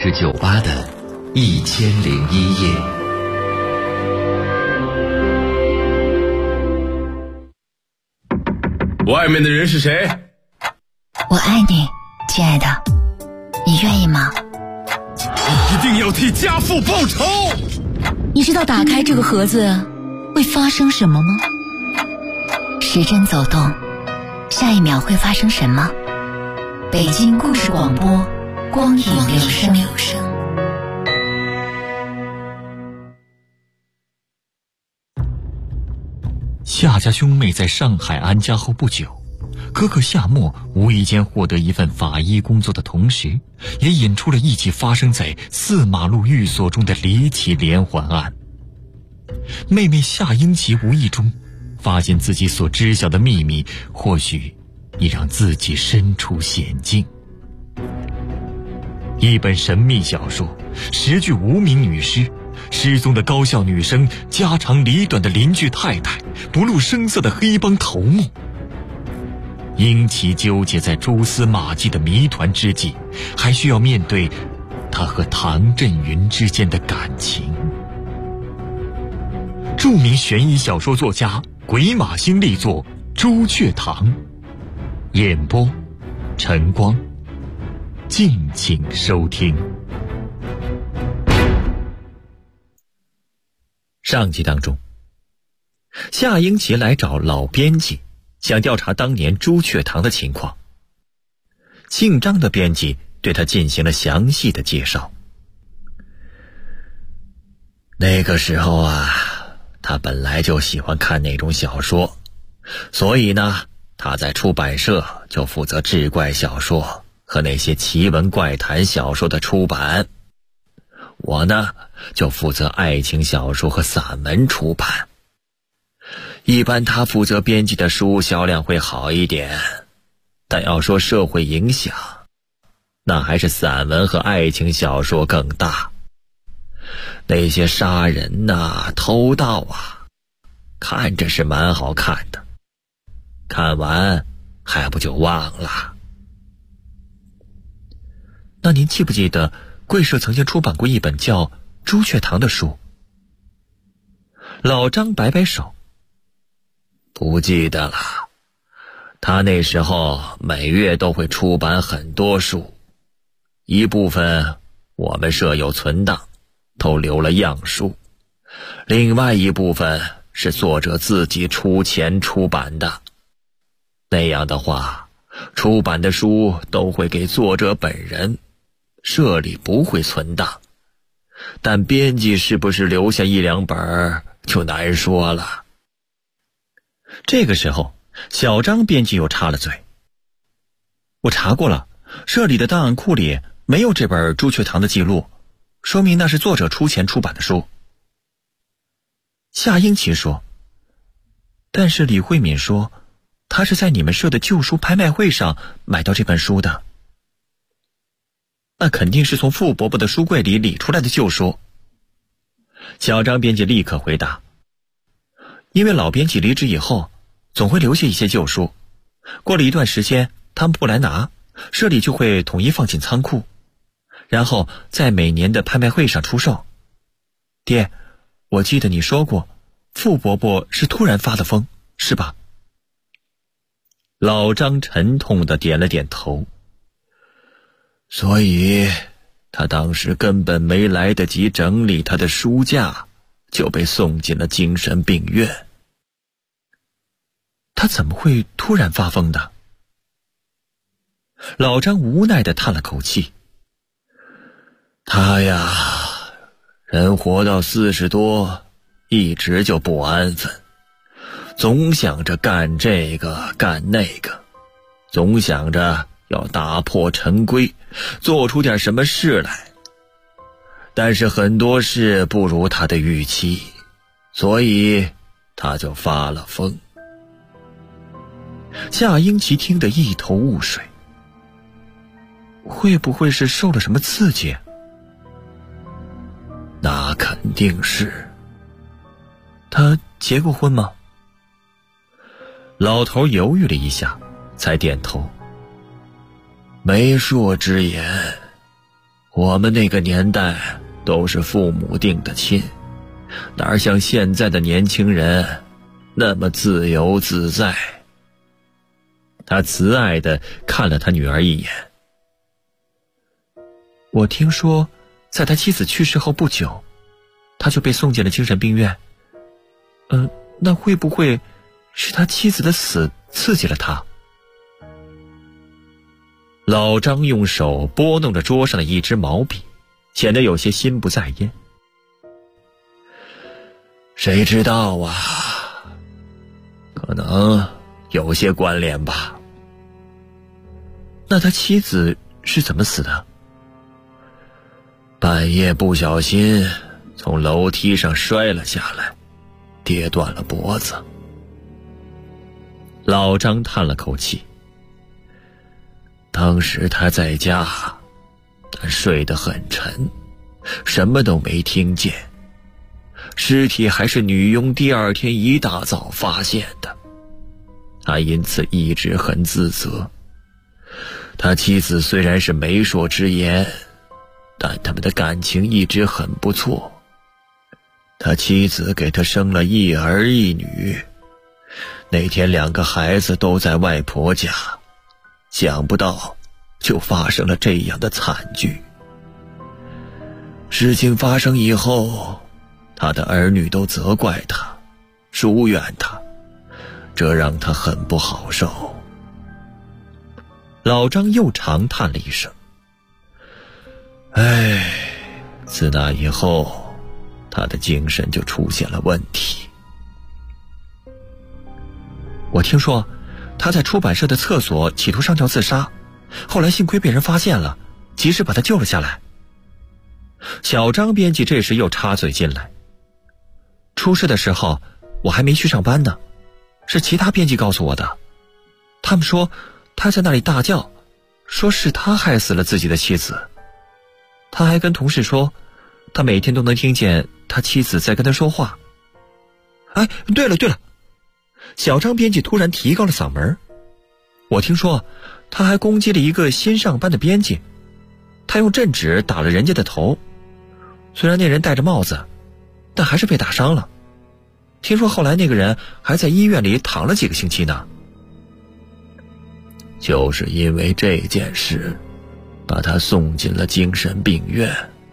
是酒吧的1001夜。 外面的人是谁？ 我爱你，亲爱的，你愿意吗？ 我一定要替家父报仇！ 你知道打开这个盒子会发生什么吗？时针走动，下一秒会发生什么？北京故事广播，光影留声。 夏家兄妹在上海安家后不久，哥哥夏沫无意间获得一份法医工作的同时，也引出了一起发生在4马路寓所中的离奇连环案。妹妹夏英奇无意中发现自己所知晓的秘密，或许已让自己身处险境。一本神秘小说，10具无名女尸，失踪的高校女生，家长里短的邻居太太，不露声色的黑帮头目。英奇纠结在蛛丝马迹的谜团之际，还需要面对他和唐振云之间的感情。著名悬疑小说作家鬼马星力作《朱雀堂》，演播晨光，敬请收听。上集当中，夏英奇来找老编辑，想调查当年朱雀堂的情况。姓张的编辑对他进行了详细的介绍。那个时候啊，他本来就喜欢看那种小说，所以呢，他在出版社就负责志怪小说和那些奇闻怪谈小说的出版。我呢，就负责爱情小说和散文出版。一般他负责编辑的书销量会好一点，但要说社会影响，那还是散文和爱情小说更大。那些杀人呐、偷盗啊，看着是蛮好看的，看完还不就忘了。那您记不记得贵社曾经出版过一本叫《朱雀堂》的书？老张摆摆手，不记得了。他那时候每月都会出版很多书，一部分我们社有存档，都留了样书，另外一部分是作者自己出钱出版的。那样的话，出版的书都会给作者本人，社里不会存档，但编辑是不是留下1、2本就难说了。这个时候，小张编辑又插了嘴：我查过了，社里的档案库里没有这本《朱雀堂》的记录，说明那是作者出钱出版的书。夏英奇说：但是李慧敏说她是在你们社的旧书拍卖会上买到这本书的。那肯定是从傅伯伯的书柜里理出来的旧书。小张编辑立刻回答：因为老编辑离职以后总会留下一些旧书，过了一段时间他们不来拿，社里就会统一放进仓库，然后在每年的拍卖会上出售。爹，我记得你说过傅伯伯是突然发的疯，是吧？老张沉痛地点了点头。所以他当时根本没来得及整理他的书架，就被送进了精神病院。他怎么会突然发疯的？老张无奈地叹了口气。他呀，人活到40多，一直就不安分，总想着干这个干那个，总想着要打破陈规，做出点什么事来。但是很多事不如他的预期，所以他就发了疯。夏英奇听得一头雾水，会不会是受了什么刺激？那肯定是。他结过婚吗？老头犹豫了一下，才点头。媒妁之言， 我们那个年代都是父母定的亲，哪像现在的年轻人那么自由自在。他慈爱地看了他女儿一眼。我听说在他妻子去世后不久，他就被送进了精神病院。那会不会是他妻子的死刺激了他？老张用手拨弄着桌上的一支毛笔，显得有些心不在焉。谁知道啊，可能有些关联吧。那他妻子是怎么死的？半夜不小心从楼梯上摔了下来，跌断了脖子。老张叹了口气。当时他在家，他睡得很沉，什么都没听见。尸体还是女佣第二天一大早发现的，他因此一直很自责。他妻子虽然是媒妁之言，但他们的感情一直很不错。他妻子给他生了一儿一女，那天2个孩子都在外婆家，想不到就发生了这样的惨剧。事情发生以后，他的儿女都责怪他，疏远他，这让他很不好受。老张又长叹了一声。自那以后，他的精神就出现了问题。我听说他在出版社的厕所企图上吊自杀，后来幸亏被人发现了，及时把他救了下来。小张编辑这时又插嘴进来。出事的时候我还没去上班呢，是其他编辑告诉我的。他们说他在那里大叫，说是他害死了自己的妻子。他还跟同事说，他每天都能听见他妻子在跟他说话。对了，小张编辑突然提高了嗓门。我听说他还攻击了一个新上班的编辑，他用镇纸打了人家的头，虽然那人戴着帽子，但还是被打伤了。听说后来那个人还在医院里躺了几个星期呢。就是因为这件事，把他送进了精神病院。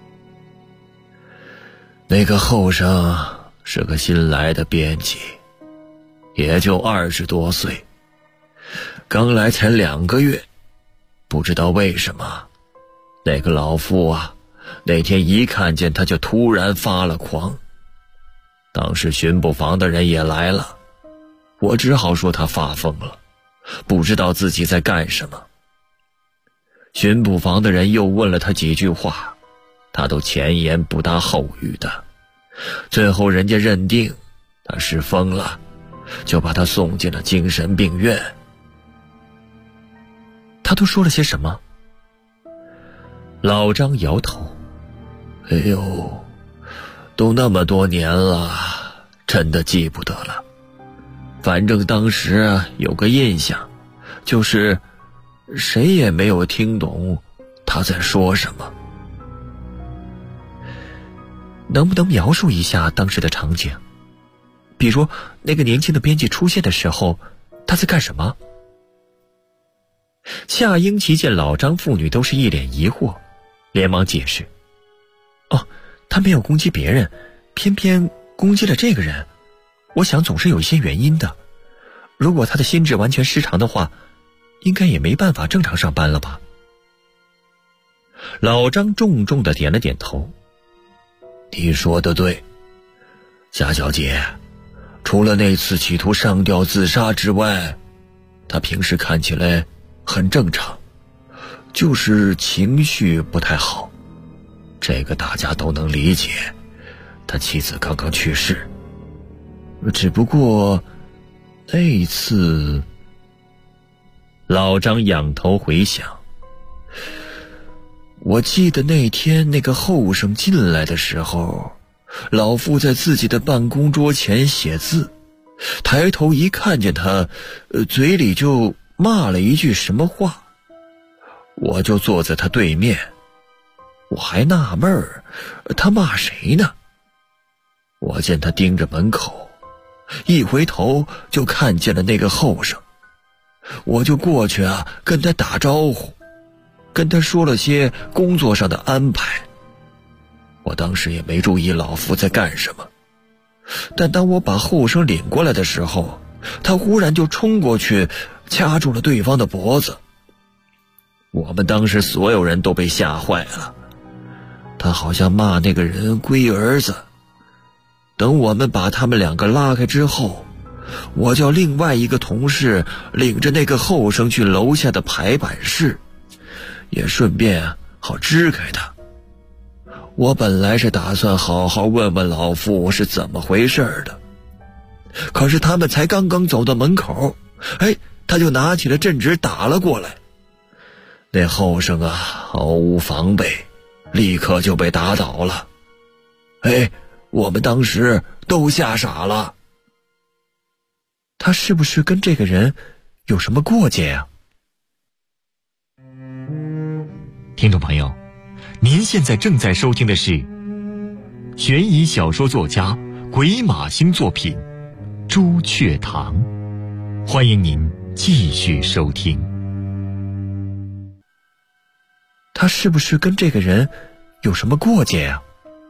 那个后生是个新来的编辑，也就20多岁，刚来才2个月。不知道为什么，那个老妇啊，那天一看见他就突然发了狂。当时巡捕房的人也来了，我只好说他发疯了，不知道自己在干什么。巡捕房的人又问了他几句话，他都前言不搭后语的。最后人家认定他是疯了，就把他送进了精神病院。他都说了些什么？老张摇头。都那么多年了，真的记不得了。反正当时有个印象，就是谁也没有听懂他在说什么。能不能描述一下当时的场景？比如那个年轻的编辑出现的时候，他在干什么？夏英奇见老张父女都是一脸疑惑，连忙解释。他没有攻击别人，偏偏攻击了这个人，我想总是有一些原因的。如果他的心智完全失常的话，应该也没办法正常上班了吧。老张重重地点了点头。你说的对，夏小姐，除了那次企图上吊自杀之外，他平时看起来很正常，就是情绪不太好。这个大家都能理解，他妻子刚刚去世。只不过那一次，老张仰头回想，我记得那天那个后生进来的时候，老妇在自己的办公桌前写字，抬头一看见他，嘴里就骂了一句什么话，我就坐在他对面。 我还纳闷儿，他骂谁呢？我见他盯着门口，一回头就看见了那个后生，我就过去跟他打招呼，跟他说了些工作上的安排。我当时也没注意老夫在干什么，但当我把后生领过来的时候，他忽然就冲过去掐住了对方的脖子。我们当时所有人都被吓坏了，他好像骂那个人龟儿子。等我们把他们两个拉开之后，我叫另外一个同事领着那个后生去楼下的排版室，也顺便好支开他。我本来是打算好好问问老夫是怎么回事的，可是他们才刚刚走到门口，他就拿起了镇纸打了过来。那后生毫无防备，立刻就被打倒了。我们当时都吓傻了。他是不是跟这个人有什么过节呀？ 听众朋友，您现在正在收听的是悬疑小说作家鬼马星作品《朱雀堂》，欢迎您继续收听。 他是不是跟这个人有什么过节呀？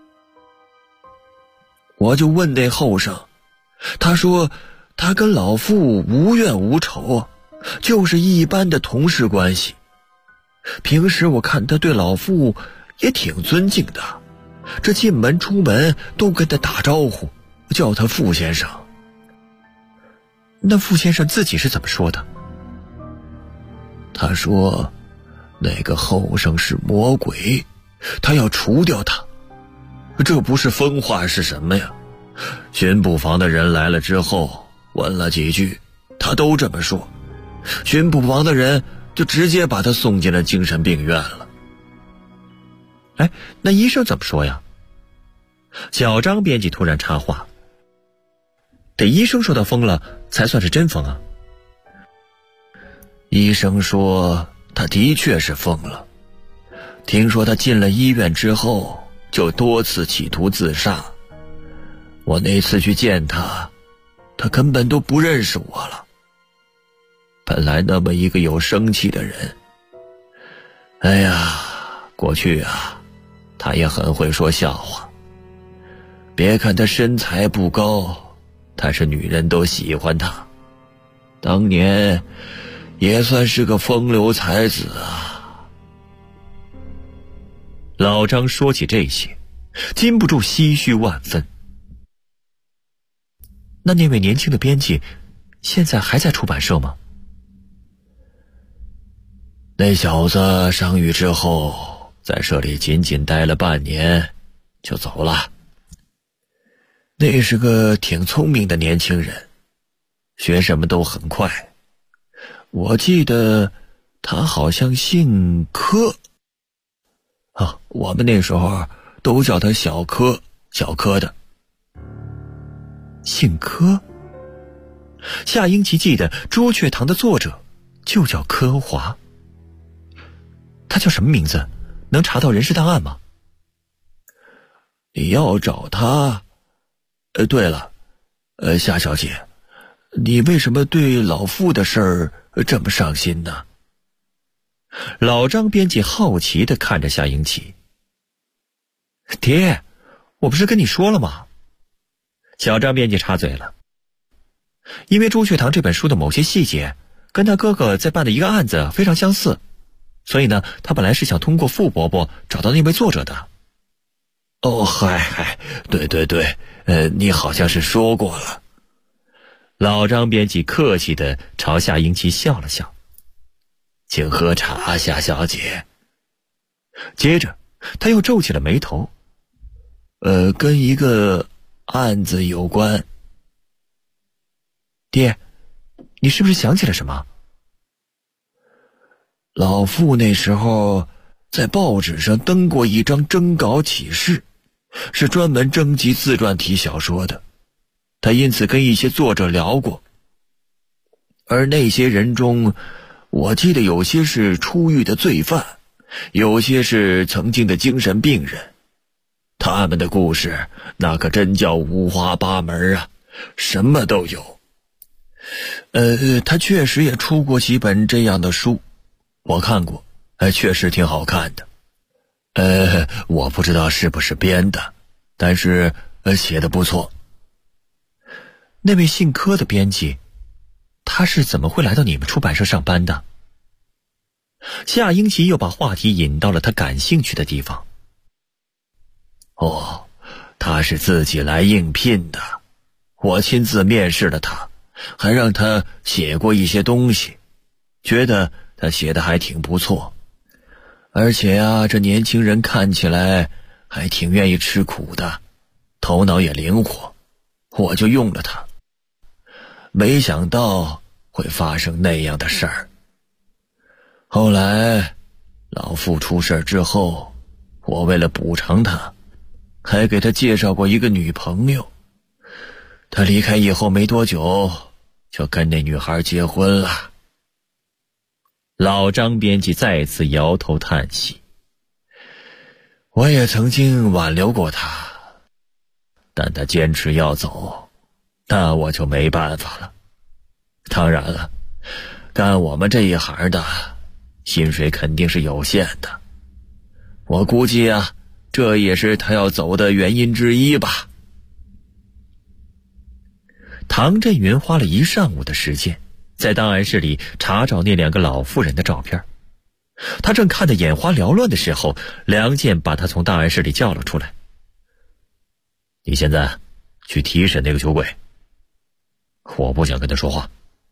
我就问那后生，他说他跟老妇无怨无仇，就是一般的同事关系。平时我看他对老妇也挺尊敬的，这进门出门都跟他打招呼，叫他傅先生。那傅先生自己是怎么说的？他说那个后生是魔鬼，他要除掉他。这不是疯话是什么呀？巡捕房的人来了之后问了几句，他都这么说，巡捕房的人就直接把他送进了精神病院了。那医生怎么说呀？小张编辑突然插话，得医生说他疯了才算是真疯啊。医生说他的确是疯了，听说他进了医院之后就多次企图自杀。我那次去见他，他根本都不认识我了。本来那么一个有生气的人，过去他也很会说笑话。别看他身材不高，但是女人都喜欢他。当年也算是个风流才子啊。 老张说起这些，禁不住唏嘘万分。 那位年轻的编辑现在还在出版社吗？ 那小子上狱之后在社里仅仅待了半年就走了。那是个挺聪明的年轻人，学什么都很快。我记得他好像姓柯我们那时候都叫他小柯，小柯的。 姓柯？夏英奇记得《朱雀堂》的作者就叫柯华。他叫什么名字？能查到人事档案吗？ 你要找他？对了，夏小姐，你为什么对老傅的事儿这么上心呢？ 老张编辑好奇地看着夏英奇。爹，我不是跟你说了吗？小张编辑插嘴了。因为《朱雀堂》这本书的某些细节跟他哥哥在办的一个案子非常相似，所以呢，他本来是想通过傅伯伯找到那位作者的。 对，你好像是说过了。 老张编辑客气地朝夏英奇笑了笑。 请喝茶，夏小姐。 接着他又皱起了眉头。 跟一个案子有关。 爹，你是不是想起了什么？ 老傅那时候在报纸上登过一张征稿启事，是专门征集自传体小说的。他因此跟一些作者聊过，而那些人中，我记得有些是出狱的罪犯， 有些是曾经的精神病人。他们的故事那可真叫五花八门啊，什么都有。他确实也出过几本这样的书，我看过，确实挺好看的。我不知道是不是编的，但是写得不错。 那位姓柯的编辑，他是怎么会来到你们出版社上班的？夏英奇又把话题引到了他感兴趣的地方。 他是自己来应聘的，我亲自面试了他，还让他写过一些东西，觉得他写的还挺不错。而且啊，这年轻人看起来还挺愿意吃苦的，头脑也灵活，我就用了他。没想到会发生那样的事儿。后来老傅出事之后，我为了补偿他，还给他介绍过一个女朋友。他离开以后没多久，就跟那女孩结婚了。 老张编辑再次摇头叹息。 我也曾经挽留过他，但他坚持要走，那我就没办法了。当然了，干我们这一行的，薪水肯定是有限的。我估计啊，这也是他要走的原因之一吧。 唐振云花了一上午的时间，在档案室里查找那两个老妇人的照片。他正看得眼花缭乱的时候，梁健把他从档案室里叫了出来。 你现在去提审那个酒鬼。我不想跟他说话。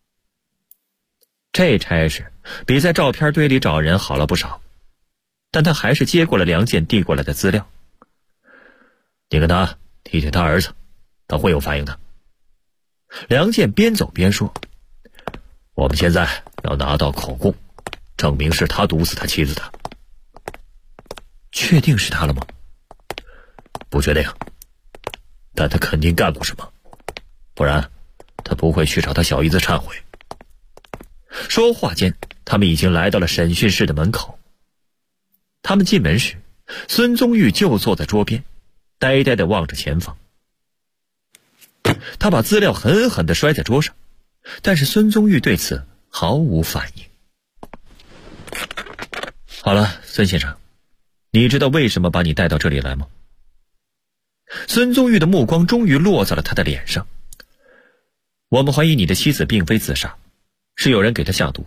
这差事比在照片堆里找人好了不少，但他还是接过了梁健递过来的资料。 你跟他提提他儿子，他会有反应的。 梁健边走边说， 我们现在要拿到口供，证明是他毒死他妻子的。 确定是他了吗？ 不确定，但他肯定干过什么，不然他不会去找他小姨子忏悔。 说话间，他们已经来到了审讯室的门口。他们进门时，孙宗玉就坐在桌边，呆呆地望着前方。他把资料狠狠地摔在桌上，但是孙宗玉对此毫无反应。好了，孙先生，你知道为什么把你带到这里来吗？孙宗玉的目光终于落在了他的脸上。我们怀疑你的妻子并非自杀，是有人给她下毒。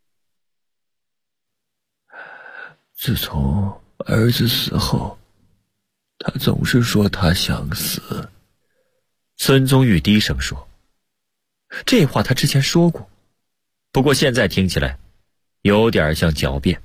自从儿子死后，他总是说他想死。 孙宗玉低声说，这话他之前说过，不过现在听起来有点像狡辩。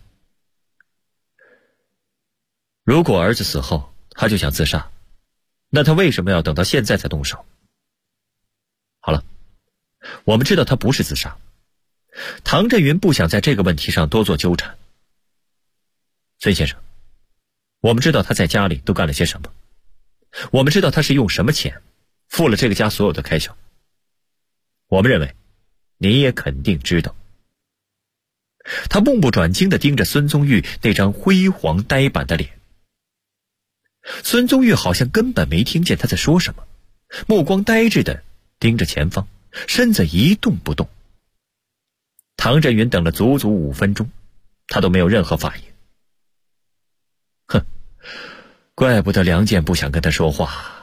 如果儿子死后他就想自杀，那他为什么要等到现在才动手？好了，我们知道他不是自杀。唐振云不想在这个问题上多做纠缠。孙先生，我们知道他在家里都干了些什么，我们知道他是用什么钱付了这个家所有的开销。我们认为你也肯定知道。他目不转睛地盯着孙宗玉那张辉煌呆板的脸。孙宗玉好像根本没听见他在说什么，目光呆滞地盯着前方，身子一动不动。唐振云等了足足5分钟，他都没有任何反应。哼，怪不得梁健不想跟他说话。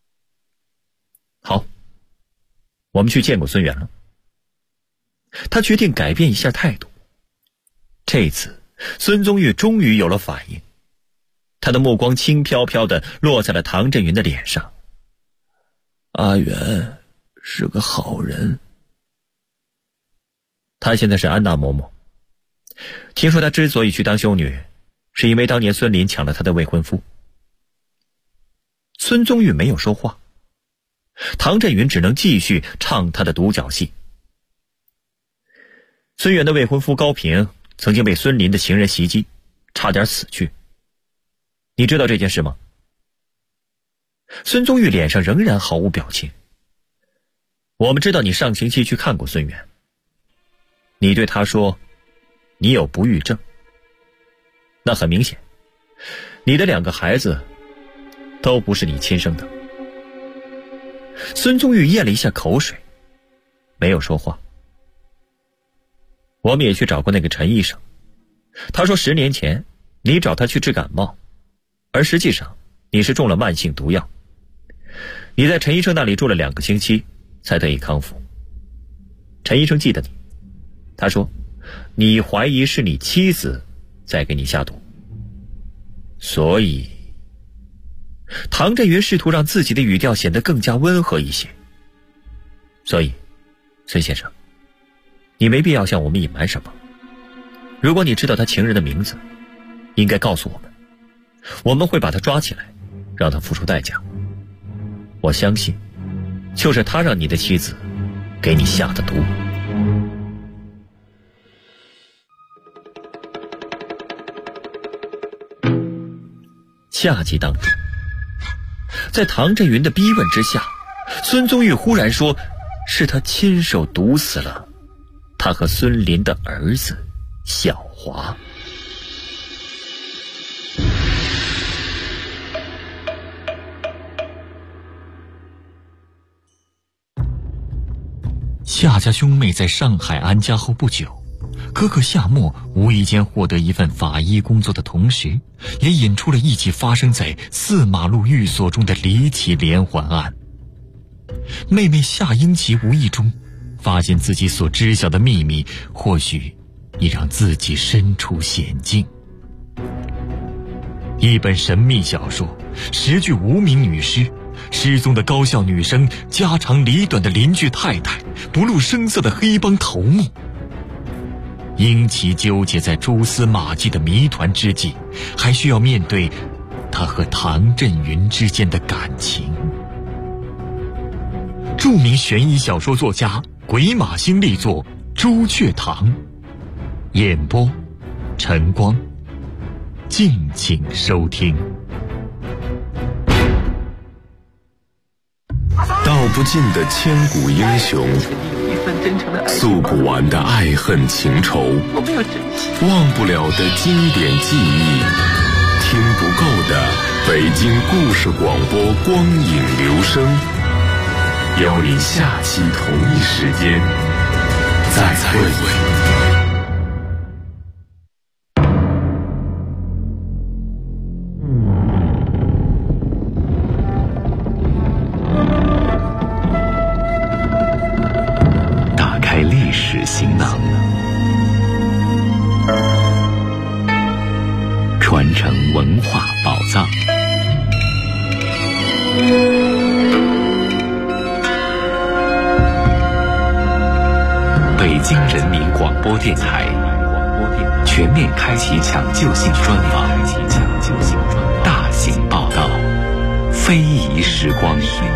好，我们去见过孙元了。他决定改变一下态度。这次孙宗玉终于有了反应，他的目光轻飘飘地落在了唐振云的脸上。 阿元是个好人。 他现在是安娜嬷嬷。听说他之所以去当修女，是因为当年孙林抢了他的未婚夫。孙宗玉没有说话，唐振云只能继续唱他的独角戏。孙元的未婚夫高平曾经被孙林的情人袭击，差点死去。你知道这件事吗？孙宗玉脸上仍然毫无表情。我们知道你上星期去看过孙元，你对他说你有不育症。 那很明显，你的2个孩子都不是你亲生的。孙宗玉咽了一下口水，没有说话。我们也去找过那个陈医生，他说10年前你找他去治感冒，而实际上你是中了慢性毒药。你在陈医生那里住了2个星期才得以康复。陈医生记得你，他说你怀疑是你妻子在给你下毒，所以唐振云试图让自己的语调显得更加温和一些。所以孙先生，你没必要向我们隐瞒什么。如果你知道他情人的名字，应该告诉我们，我们会把他抓起来，让他付出代价。我相信就是他让你的妻子给你下的毒。下集当中，在唐振云的逼问之下，孙宗玉忽然说是他亲手毒死了他和孙林的儿子小华。 夏家兄妹在上海安家后不久，哥哥夏沫无意间获得一份法医工作的同时，也引出了一起发生在4马路寓所中的离奇连环案。妹妹夏英奇无意中发现自己所知晓的秘密，或许已让自己身处险境。一本神秘小说，10具无名女尸，失踪的高校女生，家长里短的邻居太太，不露声色的黑帮头目。英奇纠结在蛛丝马迹的谜团之际，还需要面对他和唐振云之间的感情。著名悬疑小说作家鬼马星力作《朱雀堂》，演播晨光，敬请收听。 道不尽的千古英雄，诉不完的爱恨情仇，忘不了的经典记忆，听不够的北京故事广播光影留声。邀您下期同一时间再会。 行囊，传承文化宝藏。北京人民广播电台全面开启抢救性专访，大型报道，非遗时光。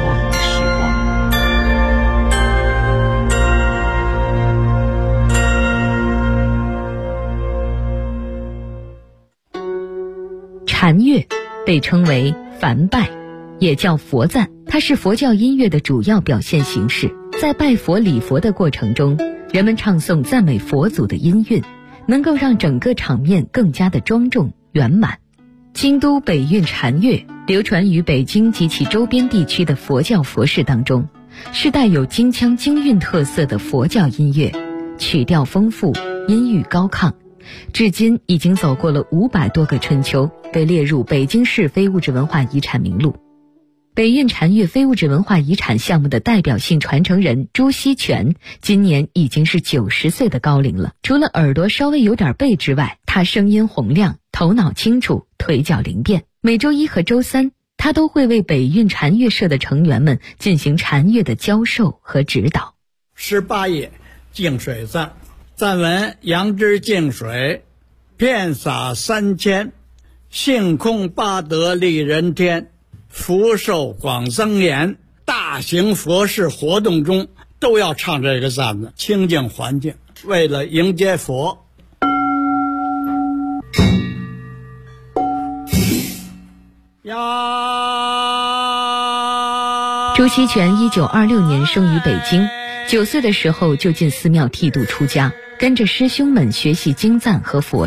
禅乐被称为梵拜，也叫佛赞，它是佛教音乐的主要表现形式。在拜佛礼佛的过程中，人们唱诵赞美佛祖的音韵，能够让整个场面更加的庄重圆满。京都北韵禅乐流传于北京及其周边地区的佛教佛事当中，是带有京腔京韵特色的佛教音乐，曲调丰富，音域高亢，至今已经走过了500多个春秋，被列入北京市非物质文化遗产名录。北韵禅乐非物质文化遗产项目的代表性传承人朱锡全，今年已经是90岁的高龄了。除了耳朵稍微有点背之外，他声音洪亮，头脑清楚，腿脚灵便。每周1和周3，他都会为北韵禅乐社的成员们进行禅乐的教授和指导。 18页净水赞，赞文：杨枝净水，遍洒3千，性空八德利人天，福寿广增延。大型佛事活动中都要唱这个赞子，清净环境，为了迎接佛。 朱锡全1926年生于北京，9岁的时候就进寺庙剃度出家，跟着师兄们学习经赞和佛事。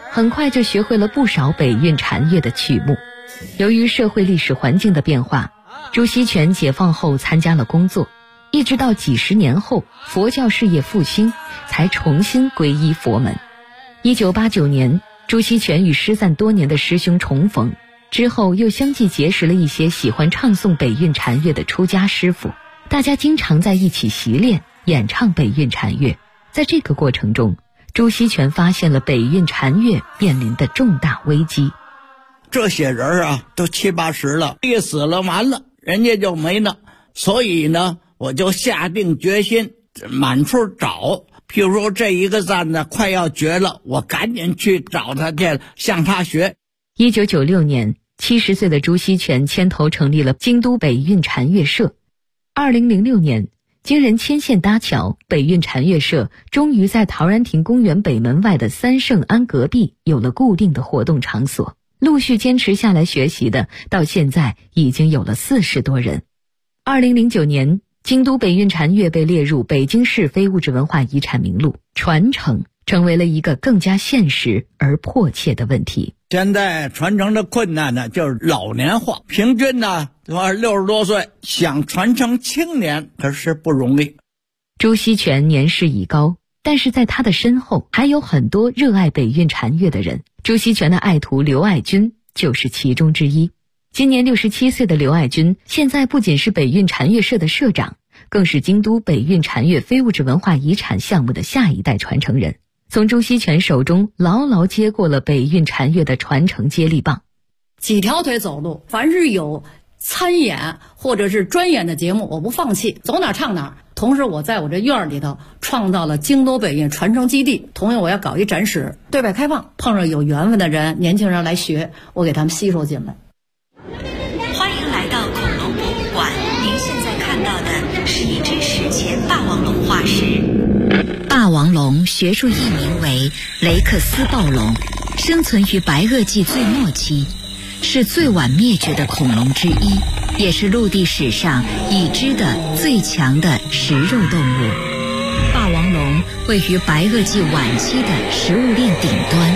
很快就学会了不少北韵禅乐的曲目。由于社会历史环境的变化，朱锡全解放后参加了工作，一直到几十年后佛教事业复兴，才重新皈依佛门。1989年，朱锡全与失散多年的师兄重逢，之后又相继结识了一些喜欢唱诵北韵禅乐的出家师傅，大家经常在一起习练演唱北韵禅乐。在这个过程中，朱锡全发现了北韵禅乐面临的重大危机。 这些人啊，都70、80了，一死了完了，人家就没了。所以呢，我就下定决心满处找。譬如说这一个赞呢快要绝了，我赶紧去找他去，向他学。 1996年，70岁的朱锡全牵头成立了京都北韵禅乐社。2006年，经人牵线搭桥，北韵禅乐社终于在陶然亭公园北门外的三圣庵隔壁有了固定的活动场所。陆续坚持下来学习的，到现在已经有了40多人。2009年，京都北韵禅乐被列入北京市非物质文化遗产名录，传承成为了一个更加现实而迫切的问题。 现在传承的困难呢，就是老年化，平均呢60多岁，想传承青年可是不容易。 朱锡全年事已高，但是在他的身后还有很多热爱北韵禅乐的人。朱锡全的爱徒刘爱军就是其中之一。今年67岁的刘爱军，现在不仅是北韵禅乐社的社长，更是京都北韵禅乐非物质文化遗产项目的下一代传承人，从朱锡全手中牢牢接过了北韵禅乐的传承接力棒。 几条腿走路，凡是有参演或者是专演的节目，我不放弃，走哪唱哪。同时我在我这院里头创造了京都北韵传承基地，同样我要搞一展示，对外开放，碰上有缘分的人，年轻人来学，我给他们吸收进来。 欢迎来到恐龙博物馆，您现在看到的是一只史前霸王龙化石。霸王龙学术译名为雷克斯暴龙，生存于白垩纪最末期，是最晚灭绝的恐龙之一，也是陆地史上已知的最强的食肉动物。霸王龙位于白垩纪晚期的食物链顶端。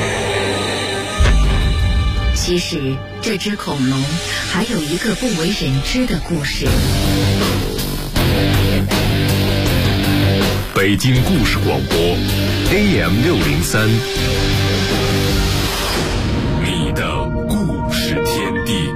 其实这只恐龙还有一个不为人知的故事。 北京故事广播 AM603， 你的故事天地。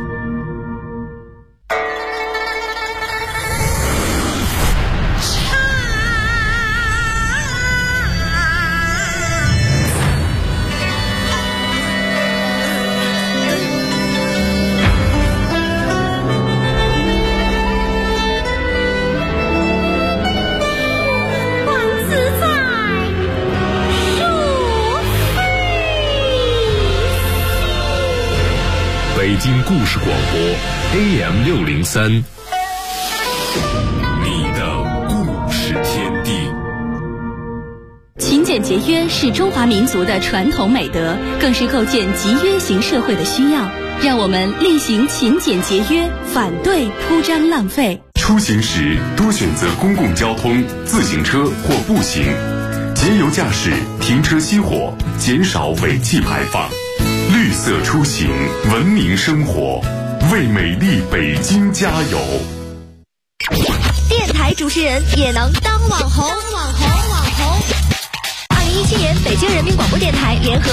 北京故事广播 AM603， 你的故事天地。 勤俭节约是中华民族的传统美德，更是构建集约型社会的需要。让我们厉行勤俭节约，反对铺张浪费。 出行时多选择公共交通、自行车或步行，节油驾驶，停车熄火，减少尾气排放。绿色出行，文明生活，为美丽北京加油！ 电台主持人也能当网红。2017年，北京人民广播电台联合